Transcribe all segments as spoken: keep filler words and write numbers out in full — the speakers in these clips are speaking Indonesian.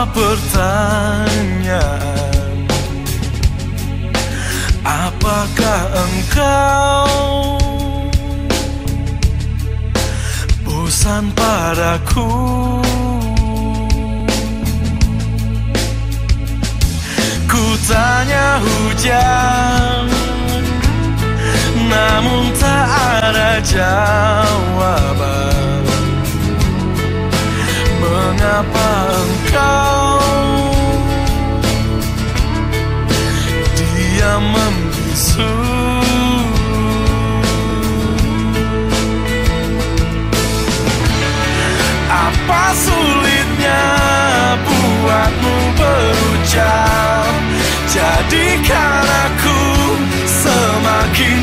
pertanyaan, apakah engkau bosan padaku? Ku tanya hujan, namun tak ada jawaban. Mengapa engkau diam membisu? Apa sulitnya buatmu berucap? Jadikan aku semakin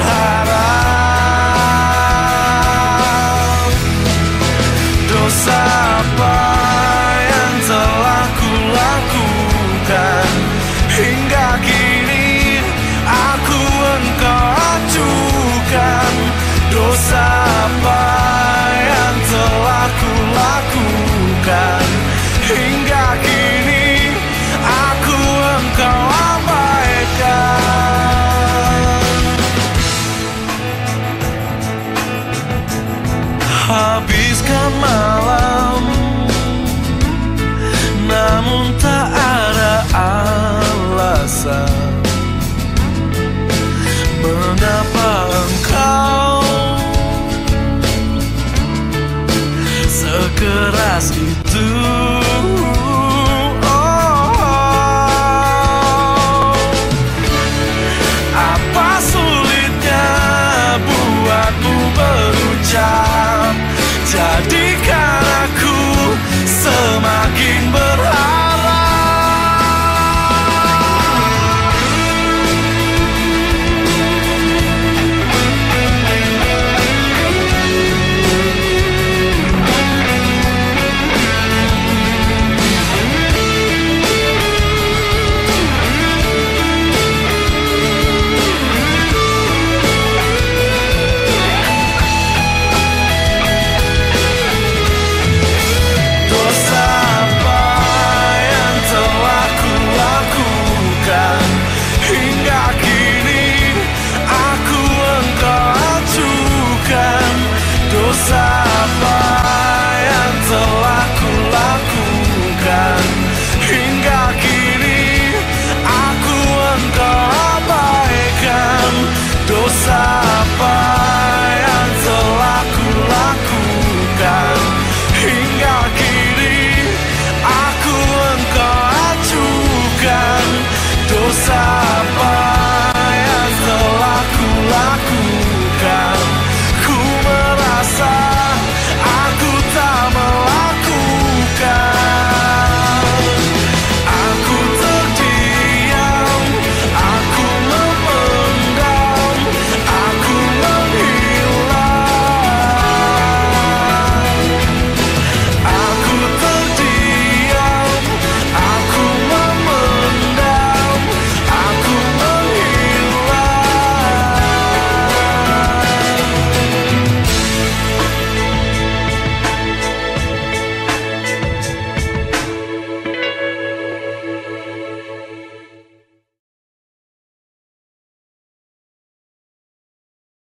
berharap. Dosa apa yang telah kulakukan hingga kini aku engkau acuhkan? Dosa apa yang telah kulakukan hingga kini aku engkau abaikan? Habiskan malam, namun tak ada alasan. Mengapa engkau sekeras itu? Apa sulitnya buatmu berucap? Jadikan aku semakin berharap. Dosa apa